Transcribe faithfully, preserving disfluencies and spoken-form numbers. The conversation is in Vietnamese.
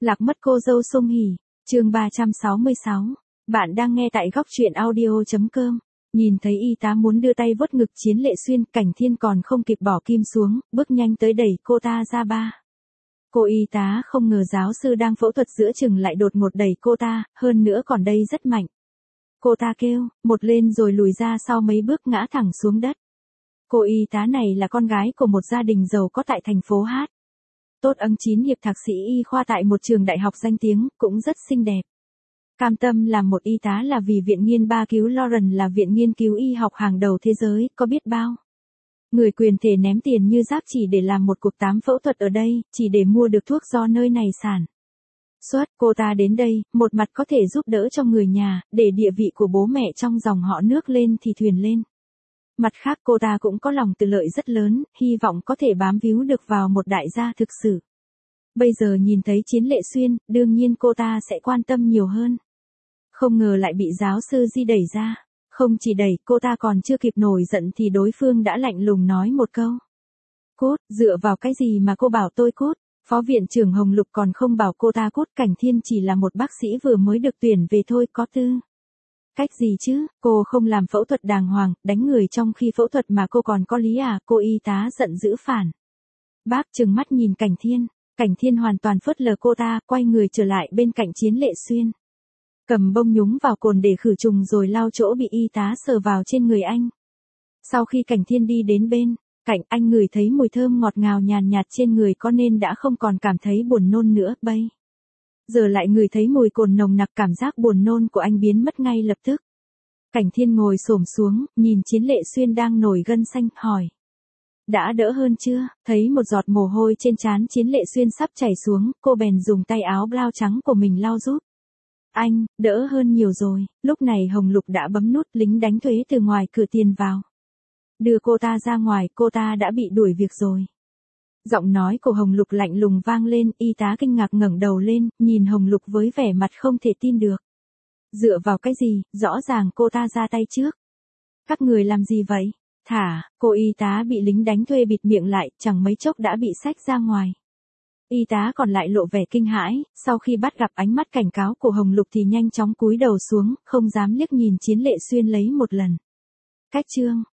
Lạc mất cô dâu Song Hỷ, chương ba trăm sáu mươi sáu. Bạn đang nghe tại góc truyện audio chấm com. Nhìn thấy y tá muốn đưa tay vuốt ngực Chiến Lệ Xuyên, Cảnh Thiên còn không kịp bỏ kim xuống, bước nhanh tới đẩy cô ta ra ba. Cô y tá không ngờ giáo sư đang phẫu thuật giữa chừng lại đột ngột đẩy cô ta, hơn nữa còn đây rất mạnh. Cô ta kêu, một lên rồi lùi ra sau mấy bước ngã thẳng xuống đất. Cô y tá này là con gái của một gia đình giàu có tại thành phố Hát. Tốt ân chín hiệp thạc sĩ y khoa tại một trường đại học danh tiếng, cũng rất xinh đẹp. Cam tâm làm một y tá là vì Viện Nghiên ba cứu Lawrence là viện nghiên cứu y học hàng đầu thế giới, có biết bao. Người quyền thể ném tiền như rác chỉ để làm một cuộc tám phẫu thuật ở đây, chỉ để mua được thuốc do nơi này sản xuất. Cô ta đến đây, một mặt có thể giúp đỡ cho người nhà, để địa vị của bố mẹ trong dòng họ nước lên thì thuyền lên. Mặt khác cô ta cũng có lòng tự lợi rất lớn, hy vọng có thể bám víu được vào một đại gia thực sự. Bây giờ nhìn thấy Chiến Lệ Xuyên, đương nhiên cô ta sẽ quan tâm nhiều hơn. Không ngờ lại bị giáo sư Di đẩy ra. Không chỉ đẩy, cô ta còn chưa kịp nổi giận thì đối phương đã lạnh lùng nói một câu. Cút, dựa vào cái gì mà cô bảo tôi cút? Phó viện trưởng Hồng Lục còn không bảo cô ta cút, Cảnh Thiên chỉ là một bác sĩ vừa mới được tuyển về thôi, có tư cách gì chứ, cô không làm phẫu thuật đàng hoàng, đánh người trong khi phẫu thuật mà cô còn có lý à, cô y tá giận dữ phản. Bác trừng mắt nhìn Cảnh Thiên, Cảnh Thiên hoàn toàn phớt lờ cô ta, quay người trở lại bên cạnh Chiến Lệ Xuyên. Cầm bông nhúng vào cồn để khử trùng rồi lau chỗ bị y tá sờ vào trên người anh. Sau khi Cảnh Thiên đi đến bên cạnh anh, ngửi thấy mùi thơm ngọt ngào nhàn nhạt trên người có nên đã không còn cảm thấy buồn nôn nữa, bây giờ lại ngửi thấy mùi cồn nồng nặc, cảm giác buồn nôn của anh biến mất ngay lập tức. Cảnh Thiên ngồi xổm xuống, nhìn Chiến Lệ Xuyên đang nổi gân xanh, hỏi. Đã đỡ hơn chưa? Thấy một giọt mồ hôi trên trán Chiến Lệ Xuyên sắp chảy xuống, cô bèn dùng tay áo blau trắng của mình lau giúp. Anh, đỡ hơn nhiều rồi. Lúc này Hồng Lục đã bấm nút, lính đánh thuế từ ngoài cửa tiền vào. Đưa cô ta ra ngoài, cô ta đã bị đuổi việc rồi. Giọng nói của Hồng Lục lạnh lùng vang lên, y tá kinh ngạc ngẩng đầu lên, nhìn Hồng Lục với vẻ mặt không thể tin được. Dựa vào cái gì, rõ ràng cô ta ra tay trước. Các người làm gì vậy? Thả, cô y tá bị lính đánh thuê bịt miệng lại, chẳng mấy chốc đã bị xách ra ngoài. Y tá còn lại lộ vẻ kinh hãi, sau khi bắt gặp ánh mắt cảnh cáo của Hồng Lục thì nhanh chóng cúi đầu xuống, không dám liếc nhìn Chiến Lệ Xuyên lấy một lần. Cách chương,